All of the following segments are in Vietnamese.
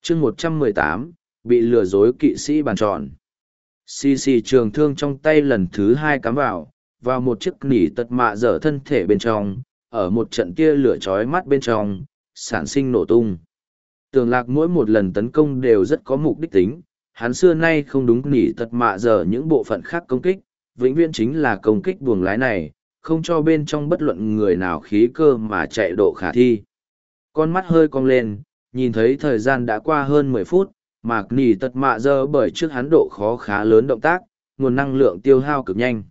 chương 118, bị lừa dối kỵ sĩ bàn tròn. Xì xì trường thương trong tay lần thứ hai cắm vào một chiếc nỉ tật mạ dở thân thể bên trong, ở một trận tia lửa chói mắt bên trong, sản sinh nổ tung. Tường Lạc mỗi một lần tấn công đều rất có mục đích tính, hắn xưa nay không đúng nỉ tật mạ dở những bộ phận khác công kích, vĩnh viễn chính là công kích buồng lái này, không cho bên trong bất luận người nào khí cơ mà chạy độ khả thi. Con mắt hơi cong lên, nhìn thấy thời gian đã qua hơn 10 phút, mà nỉ tật mạ dở bởi trước hắn độ khó khá lớn động tác, nguồn năng lượng tiêu hao cực nhanh.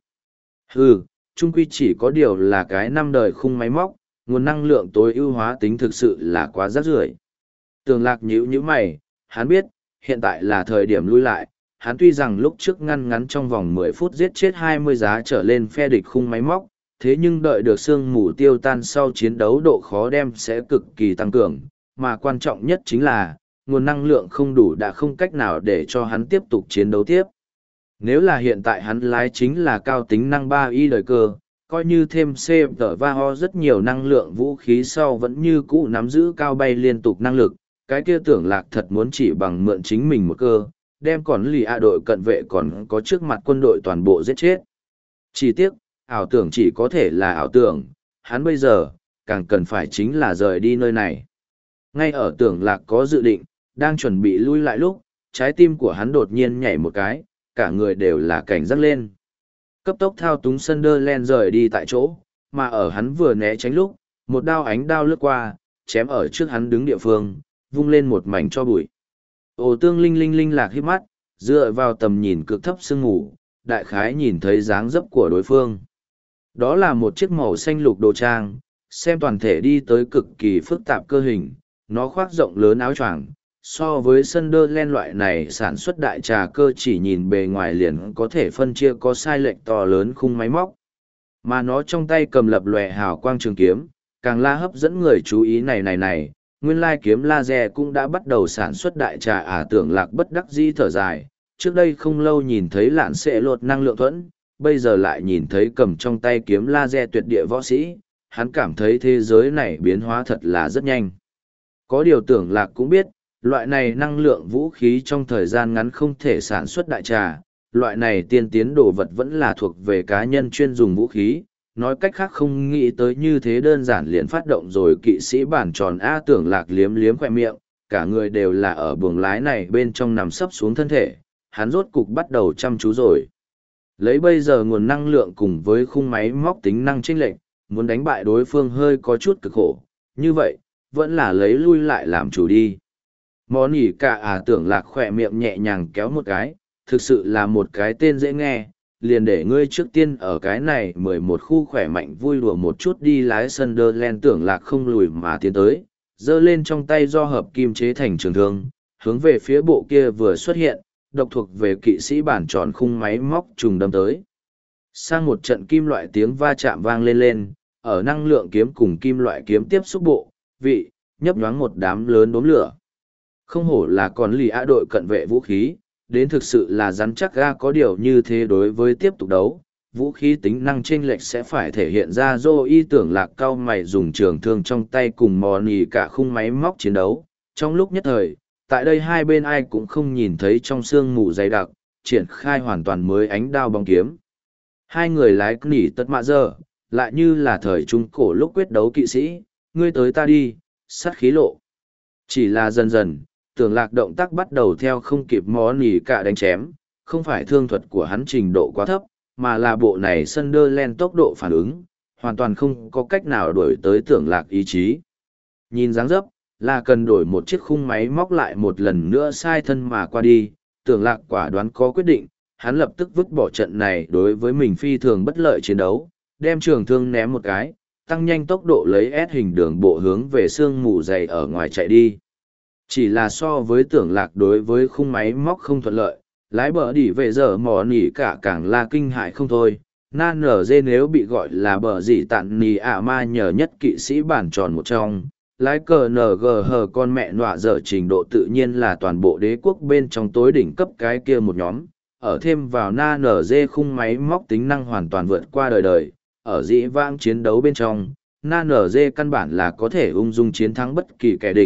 Trung quy chỉ có điều là cái năm đời khung máy móc, nguồn năng lượng tối ưu hóa tính thực sự là quá rác rưởi. Tường Lạc nhíu nhíu mày, hắn biết, hiện tại là thời điểm lui lại. Hắn tuy rằng lúc trước ngăn trong vòng 10 phút giết chết 20 giá trở lên phe địch khung máy móc, thế nhưng đợi được sương mù tiêu tan sau chiến đấu độ khó đem sẽ cực kỳ tăng cường, mà quan trọng nhất chính là, nguồn năng lượng không đủ đã không cách nào để cho hắn tiếp tục chiến đấu tiếp. Nếu là hiện tại hắn lái chính là cao tính năng 3i đời cơ, coi như thêm CVH rất nhiều năng lượng vũ khí sau vẫn như cũ nắm giữ cao bay liên tục năng lực, cái kia Tưởng Lạc thật muốn chỉ bằng mượn chính mình một cơ, đem còn lì đội cận vệ còn có trước mặt quân đội toàn bộ giết chết. Chỉ tiếc, ảo tưởng chỉ có thể là ảo tưởng, hắn bây giờ, càng cần phải chính là rời đi nơi này. Ngay ở Tưởng Lạc có dự định, đang chuẩn bị lui lại lúc, trái tim của hắn đột nhiên nhảy một cái, cả người đều là cảnh giác lên. Cấp tốc thao túng Sunderland rời đi tại chỗ, mà ở hắn vừa né tránh lúc, một đao ánh đao lướt qua, chém ở trước hắn đứng địa phương, vung lên một mảnh cho bụi. Ồ tương linh lạc hít mắt, dựa vào tầm nhìn cực thấp sương ngủ, đại khái nhìn thấy dáng dấp của đối phương. Đó là một chiếc màu xanh lục đồ trang, xem toàn thể đi tới cực kỳ phức tạp cơ hình, nó khoác rộng lớn áo choàng. So với Sunderland loại này sản xuất đại trà cơ chỉ nhìn bề ngoài liền có thể phân chia có sai lệch to lớn khung máy móc. Mà nó trong tay cầm lập lòe hào quang trường kiếm, càng la hấp dẫn người chú ý này. Nguyên lai kiếm laser cũng đã bắt đầu sản xuất đại trà. Tưởng Lạc bất đắc dĩ thở dài, trước đây không lâu nhìn thấy lạn sẽ lột năng lượng thuẫn, bây giờ lại nhìn thấy cầm trong tay kiếm laser tuyệt địa võ sĩ, hắn cảm thấy thế giới này biến hóa thật là rất nhanh. Có điều Tưởng Lạc cũng biết, loại này năng lượng vũ khí trong thời gian ngắn không thể sản xuất đại trà, loại này tiên tiến đồ vật vẫn là thuộc về cá nhân chuyên dùng vũ khí, nói cách khác không nghĩ tới như thế đơn giản liền phát động rồi kỵ sĩ bản tròn. Tưởng Lạc liếm liếm khỏe miệng, cả người đều là ở buồng lái này bên trong nằm sấp xuống thân thể, hắn rốt cục bắt đầu chăm chú rồi. Lấy bây giờ nguồn năng lượng cùng với khung máy móc tính năng chênh lệch, muốn đánh bại đối phương hơi có chút cực khổ, như vậy, vẫn là lấy lui lại làm chủ đi. Món ỉ cả. Tưởng Lạc khỏe miệng nhẹ nhàng kéo một cái, thực sự là một cái tên dễ nghe, liền để ngươi trước tiên ở cái này 11 khu khỏe mạnh vui đùa một chút đi. Lái Sunderland Tưởng Lạc không lùi mà tiến tới, giơ lên trong tay do hợp kim chế thành trường thương, hướng về phía bộ kia vừa xuất hiện, độc thuộc về kỵ sĩ bản tròn khung máy móc trùng đâm tới. Sang một trận kim loại tiếng va chạm vang lên, ở năng lượng kiếm cùng kim loại kiếm tiếp xúc bộ, vị, nhấp nhoáng một đám lớn đốm lửa. Không hổ là còn lì đội cận vệ vũ khí, đến thực sự là rắn chắc ga. Có điều như thế đối với tiếp tục đấu, vũ khí tính năng chênh lệch sẽ phải thể hiện ra. Tưởng Lạc cao mày dùng trường thương trong tay cùng mò nì cả khung máy móc chiến đấu. Trong lúc nhất thời, tại đây hai bên ai cũng không nhìn thấy trong sương mù dày đặc, triển khai hoàn toàn mới ánh đao bóng kiếm. Hai người lái nỉ tất mạ giờ, lại như là thời trung cổ lúc quyết đấu kỵ sĩ, ngươi tới ta đi, sát khí lộ. Chỉ là dần dần, Tưởng Lạc động tác bắt đầu theo không kịp mó nỉ cả đánh chém, không phải thương thuật của hắn trình độ quá thấp, mà là bộ này Sunderland tốc độ phản ứng, hoàn toàn không có cách nào đuổi tới Tưởng Lạc ý chí. Nhìn dáng dấp, là cần đổi một chiếc khung máy móc lại một lần nữa sai thân mà qua đi. Tưởng Lạc quả đoán có quyết định, hắn lập tức vứt bỏ trận này đối với mình phi thường bất lợi chiến đấu, đem trường thương ném một cái, tăng nhanh tốc độ lấy S hình đường bộ hướng về sương mù dày ở ngoài chạy đi. Chỉ là so với Tưởng Lạc đối với khung máy móc không thuận lợi, lái bờ đỉ về giờ mò nỉ cả càng là kinh hại không thôi. Nan nở dê nếu bị gọi là bờ dỉ tạn nỉ ma nhờ nhất kỵ sĩ bản tròn một trong, lái cờ ng hờ con mẹ nọa dở trình độ tự nhiên là toàn bộ đế quốc bên trong tối đỉnh cấp cái kia một nhóm, ở thêm vào na nở dê khung máy móc tính năng hoàn toàn vượt qua đời, ở dĩ vãng chiến đấu bên trong, na nở dê căn bản là có thể ung dung chiến thắng bất kỳ kẻ địch,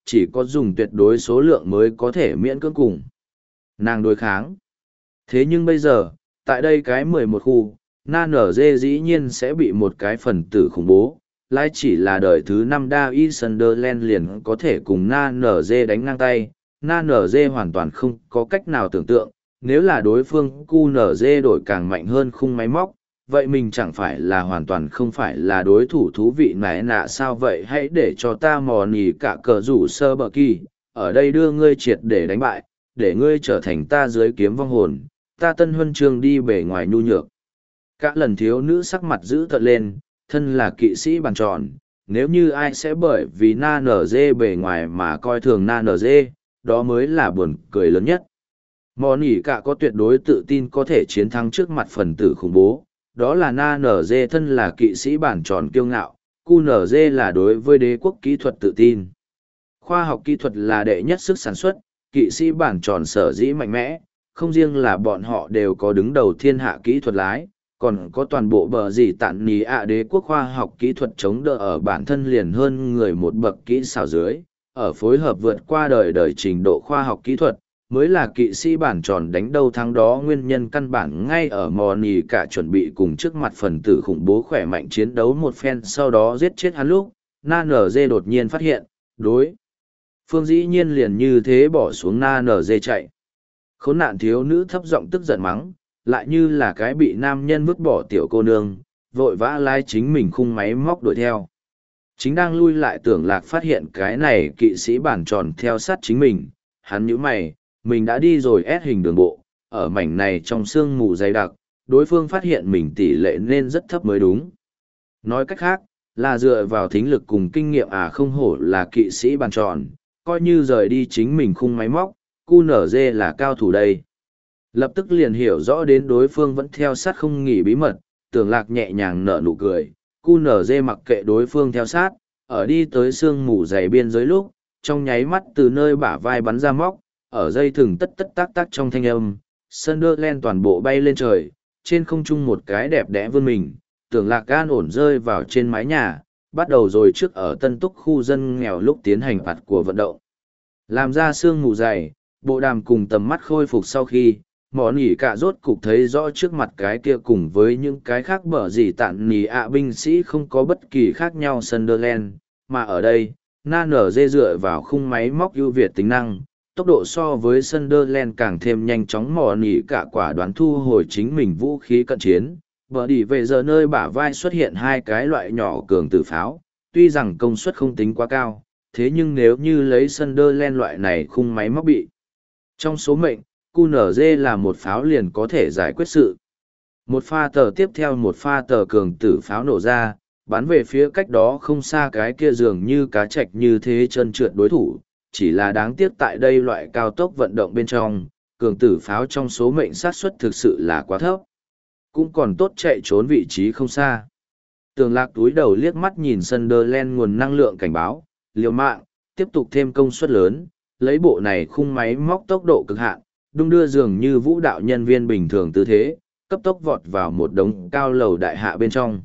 chỉ có dùng tuyệt đối số lượng mới có thể miễn cưỡng cùng nàng đối kháng. Thế nhưng bây giờ, tại đây cái 11 khu, Na NG dĩ nhiên sẽ bị một cái phần tử khủng bố, lại chỉ là đời thứ 5 David Sunderland liền có thể cùng Na NG đánh ngang tay. Na NG hoàn toàn không có cách nào tưởng tượng, nếu là đối phương QNZ đổi càng mạnh hơn khung máy móc, vậy mình chẳng phải là hoàn toàn không phải là đối thủ thú vị nái nạ sao vậy. Hãy để cho ta mò nỉ cả cờ rủ sơ bờ kỳ, ở đây đưa ngươi triệt để đánh bại, để ngươi trở thành ta dưới kiếm vong hồn, ta tân huân chương đi bề ngoài nhu nhược. Cả lần thiếu nữ sắc mặt giữ tợn lên, thân là kỵ sĩ bàn tròn, nếu như ai sẽ bởi vì Na NG bề ngoài mà coi thường Na NG, đó mới là buồn cười lớn nhất. Mò nỉ cả có tuyệt đối tự tin có thể chiến thắng trước mặt phần tử khủng bố, đó là Na NG thân là kỵ sĩ bản tròn kiêu ngạo, QNZ là đối với đế quốc kỹ thuật tự tin. Khoa học kỹ thuật là đệ nhất sức sản xuất, kỵ sĩ bản tròn sở dĩ mạnh mẽ, không riêng là bọn họ đều có đứng đầu thiên hạ kỹ thuật lái, còn có toàn bộ bờ gì tạn nì ạ đế quốc khoa học kỹ thuật chống đỡ ở bản thân liền hơn người một bậc kỹ xảo dưới, ở phối hợp vượt qua đời trình độ khoa học kỹ thuật, mới là kỵ sĩ bản tròn đánh đâu thắng đó. Nguyên nhân căn bản ngay ở mò nì cả chuẩn bị cùng trước mặt phần tử khủng bố khỏe mạnh chiến đấu một phen sau đó giết chết hắn lúc, Na NG đột nhiên phát hiện, đối phương dĩ nhiên liền như thế bỏ xuống Na NG chạy. Khốn nạn thiếu nữ thấp giọng tức giận mắng, lại như là cái bị nam nhân vứt bỏ tiểu cô nương, vội vã lái chính mình khung máy móc đuổi theo. Chính đang lui lại Tưởng Lạc phát hiện cái này kỵ sĩ bản tròn theo sát chính mình, hắn nhíu mày, mình đã đi rồi ép hình đường bộ, ở mảnh này trong sương mù dày đặc, đối phương phát hiện mình tỷ lệ nên rất thấp mới đúng. Nói cách khác, là dựa vào thính lực cùng kinh nghiệm không hổ là kỵ sĩ bàn tròn, coi như rời đi chính mình khung máy móc, QNZ là cao thủ đây. Lập tức liền hiểu rõ đến đối phương vẫn theo sát không nghỉ bí mật, Tưởng Lạc nhẹ nhàng nở nụ cười, QNZ mặc kệ đối phương theo sát, ở đi tới sương mù dày biên giới lúc, trong nháy mắt từ nơi bả vai bắn ra móc, ở dây thừng tất tất tác tác trong thanh âm, Sunderland toàn bộ bay lên trời, trên không trung một cái đẹp đẽ vươn mình, Tưởng Lạc an ổn rơi vào trên mái nhà, bắt đầu rồi trước ở tân túc khu dân nghèo lúc tiến hành phạt của vận động. Làm ra sương mù dày, bộ đàm cùng tầm mắt khôi phục sau khi, mỏ nỉ cả rốt cục thấy rõ trước mặt cái kia cùng với những cái khác bở gì tạn nỉ binh sĩ không có bất kỳ khác nhau Sunderland, mà ở đây, Na NG dựa vào khung máy móc ưu việt tính năng, tốc độ so với Sunderland càng thêm nhanh chóng. Mỏ nỉ cả quả đoán thu hồi chính mình vũ khí cận chiến, bở đi về giờ nơi bả vai xuất hiện hai cái loại nhỏ cường tử pháo, tuy rằng công suất không tính quá cao, thế nhưng nếu như lấy Sunderland loại này khung máy móc bị trong số mệnh, QNZ là một pháo liền có thể giải quyết sự. Một pha tờ tiếp theo một pha tờ cường tử pháo nổ ra, bắn về phía cách đó không xa cái kia dường như cá trạch như thế trơn trượt đối thủ, chỉ là đáng tiếc tại đây loại cao tốc vận động bên trong, cường tử pháo trong số mệnh sát suất thực sự là quá thấp. Cũng còn tốt chạy trốn vị trí không xa. Tưởng Lạc túi đầu liếc mắt nhìn Sunderland nguồn năng lượng cảnh báo, liều mạng, tiếp tục thêm công suất lớn, lấy bộ này khung máy móc tốc độ cực hạn, đung đưa dường như vũ đạo nhân viên bình thường tư thế, cấp tốc vọt vào một đống cao lầu đại hạ bên trong.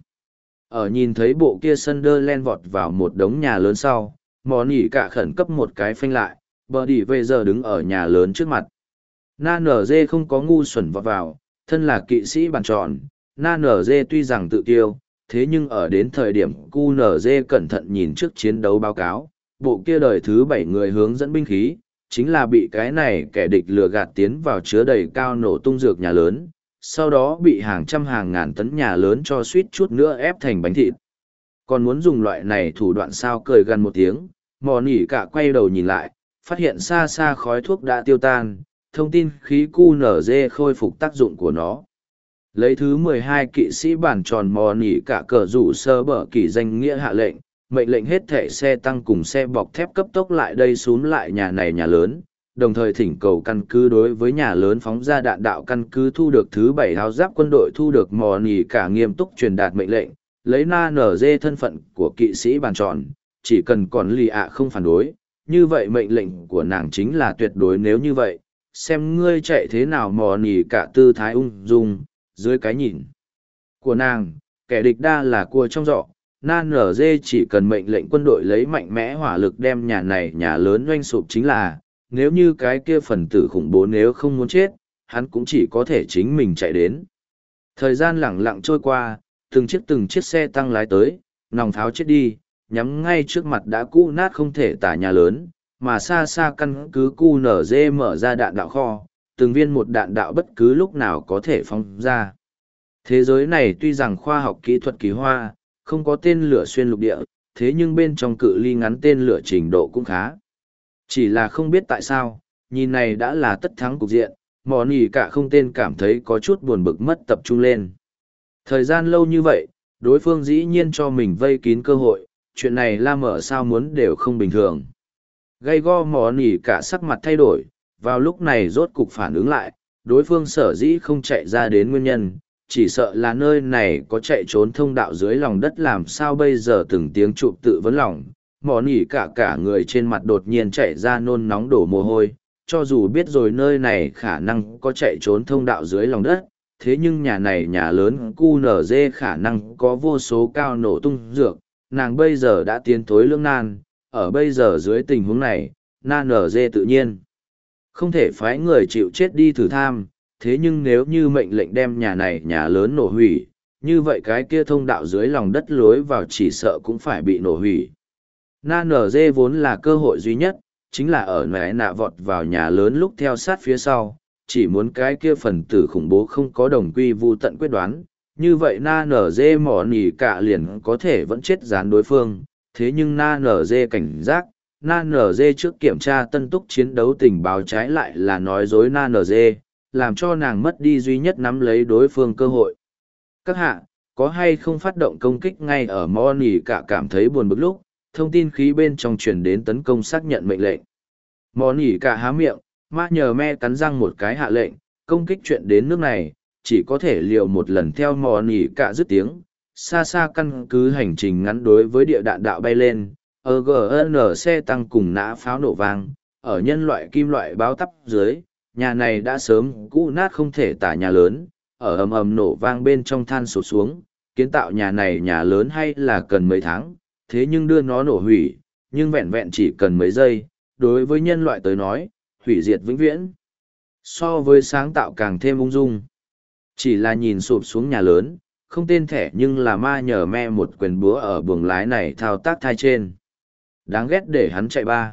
Ở nhìn thấy bộ kia Sunderland vọt vào một đống nhà lớn sau, mò nỉ cả khẩn cấp một cái phanh lại, bờ đi về giờ đứng ở nhà lớn trước mặt. Na NG không có ngu xuẩn vọt vào, thân là kỵ sĩ bàn tròn, Na NG tuy rằng tự kiêu, thế nhưng ở đến thời điểm QNZ cẩn thận nhìn trước chiến đấu báo cáo, bộ kia đời thứ 7 người hướng dẫn binh khí, chính là bị cái này kẻ địch lừa gạt tiến vào chứa đầy cao nổ tung dược nhà lớn, sau đó bị hàng trăm hàng ngàn tấn nhà lớn cho suýt chút nữa ép thành bánh thịt. Còn muốn dùng loại này thủ đoạn sao? Cười gần một tiếng, mò nỉ cả quay đầu nhìn lại, phát hiện xa xa khói thuốc đã tiêu tan, thông tin khí QNZ khôi phục tác dụng của nó. Lấy thứ 12 kỵ sĩ bản tròn mò nỉ cả cờ rủ sơ bở kỳ danh nghĩa hạ lệnh, mệnh lệnh hết thảy xe tăng cùng xe bọc thép cấp tốc lại đây xuống lại nhà này nhà lớn, đồng thời thỉnh cầu căn cứ đối với nhà lớn phóng ra đạn đạo căn cứ thu được thứ 7 áo giáp quân đội thu được mò nỉ cả nghiêm túc truyền đạt mệnh lệnh, lấy Na NG thân phận của kỵ sĩ bàn tròn, chỉ cần còn lì không phản đối, như vậy mệnh lệnh của nàng chính là tuyệt đối. Nếu như vậy, xem ngươi chạy thế nào. Mò nỉ cả tư thái ung dung, dưới cái nhìn của nàng, kẻ địch đa là cua trong giọ, NNG chỉ cần mệnh lệnh quân đội lấy mạnh mẽ hỏa lực đem nhà này nhà lớn doanh sụp chính là, nếu như cái kia phần tử khủng bố nếu không muốn chết, hắn cũng chỉ có thể chính mình chạy đến. Thời gian lẳng lặng trôi qua, từng chiếc xe tăng lái tới, nòng pháo chết đi, nhắm ngay trước mặt đã cũ nát không thể tả nhà lớn, mà xa xa căn cứ QNZ mở ra đạn đạo kho, từng viên một đạn đạo bất cứ lúc nào có thể phóng ra. Thế giới này tuy rằng khoa học kỹ thuật kỳ hoa, không có tên lửa xuyên lục địa, thế nhưng bên trong cự ly ngắn tên lửa trình độ cũng khá. Chỉ là không biết tại sao, nhìn này đã là tất thắng cục diện, mò nỉ cả không tên cảm thấy có chút buồn bực mất tập trung lên. Thời gian lâu như vậy, đối phương dĩ nhiên cho mình vây kín cơ hội, chuyện này la mở sao muốn đều không bình thường. Gây go mò nỉ cả sắc mặt thay đổi, vào lúc này rốt cục phản ứng lại, đối phương sở dĩ không chạy ra đến nguyên nhân, chỉ sợ là nơi này có chạy trốn thông đạo dưới lòng đất làm sao bây giờ từng tiếng chụp tự vấn lòng. Mò nỉ cả người trên mặt đột nhiên chạy ra nôn nóng đổ mồ hôi, cho dù biết rồi nơi này khả năng có chạy trốn thông đạo dưới lòng đất, thế nhưng nhà này nhà lớn QNZ khả năng có vô số cao nổ tung dược, nàng bây giờ đã tiến thối lưỡng nan, ở bây giờ dưới tình huống này, NNZ tự nhiên không thể phái người chịu chết đi thử tham, thế nhưng nếu như mệnh lệnh đem nhà này nhà lớn nổ hủy, như vậy cái kia thông đạo dưới lòng đất lối vào chỉ sợ cũng phải bị nổ hủy. NNZ vốn là cơ hội duy nhất, chính là ở nẻ nạ vọt vào nhà lớn lúc theo sát phía sau, chỉ muốn cái kia phần tử khủng bố không có đồng quy vu tận quyết đoán, như vậy NNZ mỏ nỉ cả liền có thể vẫn chết dán đối phương, thế nhưng NNZ cảnh giác, NNZ trước kiểm tra tân túc chiến đấu tình báo trái lại là nói dối NNZ, làm cho nàng mất đi duy nhất nắm lấy đối phương cơ hội. Các hạ, có hay không phát động công kích ngay ở mỏ nỉ cả cảm thấy buồn bực lúc, thông tin khí bên trong truyền đến tấn công xác nhận mệnh lệnh. Mỏ nỉ cả há miệng, ma nhờ me cắn răng một cái hạ lệnh, công kích chuyện đến nước này, chỉ có thể liều một lần theo mỏ nỉ cả dứt tiếng, xa xa căn cứ hành trình ngắn đối với địa đạn đạo bay lên, GN xe tăng cùng nã pháo nổ vang, ở nhân loại kim loại báo tắp dưới, nhà này đã sớm cũ nát không thể tả nhà lớn, ở ầm ầm nổ vang bên trong than sụt xuống, kiến tạo nhà này nhà lớn hay là cần mấy tháng, thế nhưng đưa nó nổ hủy, nhưng vẹn vẹn chỉ cần mấy giây, đối với nhân loại tới nói, hủy diệt vĩnh viễn. So với sáng tạo càng thêm ung dung. Chỉ là nhìn sụp xuống nhà lớn, không tên thẻ nhưng là ma nhờ me một quyền búa ở buồng lái này thao tác thai trên. Đáng ghét để hắn chạy ba.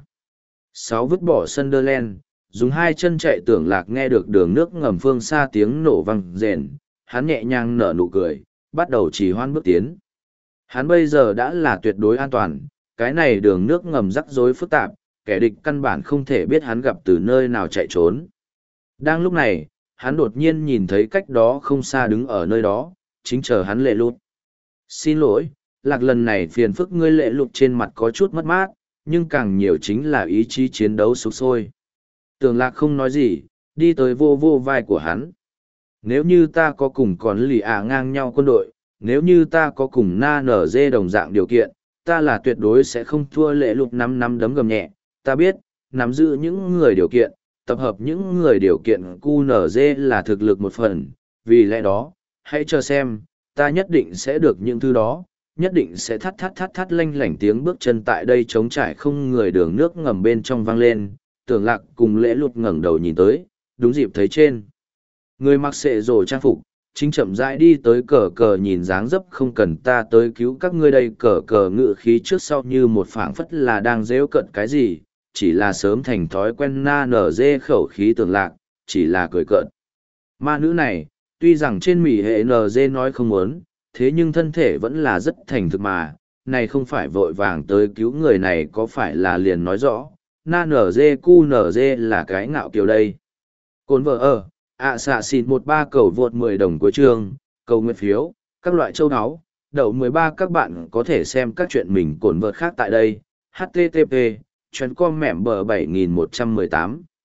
6 vứt bỏ Sunderland, dùng hai chân chạy tưởng lạc nghe được đường nước ngầm phương xa tiếng nổ vang rền, hắn nhẹ nhàng nở nụ cười, bắt đầu chỉ hoan bước tiến. Hắn bây giờ đã là tuyệt đối an toàn, cái này đường nước ngầm rắc rối phức tạp, kẻ địch căn bản không thể biết hắn gặp từ nơi nào chạy trốn. Đang lúc này, hắn đột nhiên nhìn thấy cách đó không xa đứng ở nơi đó, chính chờ hắn lệ lụt. Xin lỗi, lạc lần này phiền phức ngươi lệ lụt trên mặt có chút mất mát, nhưng càng nhiều chính là ý chí chiến đấu sục sôi. Tường lạc không nói gì, đi tới vô vô vai của hắn. Nếu như ta có cùng còn lì ngang nhau quân đội, nếu như ta có cùng na nở dê đồng dạng điều kiện, ta là tuyệt đối sẽ không thua lệ lục năm đấm gầm nhẹ. Ta biết, nắm giữ những người điều kiện, tập hợp những người điều kiện QNZ là thực lực một phần, vì lẽ đó, hãy chờ xem, ta nhất định sẽ được những thứ đó, nhất định sẽ thắt lanh lảnh tiếng bước chân tại đây trống trải không người đường nước ngầm bên trong vang lên, tưởng lạc cùng lễ lụt ngẩng đầu nhìn tới, đúng dịp thấy trên. Người mặc xệ rồ trang phục, chính chậm rãi đi tới cờ cờ nhìn dáng dấp không cần ta tới cứu các ngươi đây cờ cờ ngự khí trước sau như một phảng phất là đang rêu cận cái gì, chỉ là sớm thành thói quen na nở dê khẩu khí tưởng lạc, chỉ là cười cợt. Ma nữ này, tuy rằng trên mỉ hệ NG nói không muốn, thế nhưng thân thể vẫn là rất thành thực mà, này không phải vội vàng tới cứu người này có phải là liền nói rõ, na NG cu NG là cái ngạo kiều đây. Cồn vợ ở, xạ xịt 13 cầu vượt 10 đồng của trường, cầu nguyện phiếu, các loại châu áo, đậu 13 các bạn có thể xem các chuyện mình cồn vợt khác tại đây, http, chuyến com mẻm bờ 7118.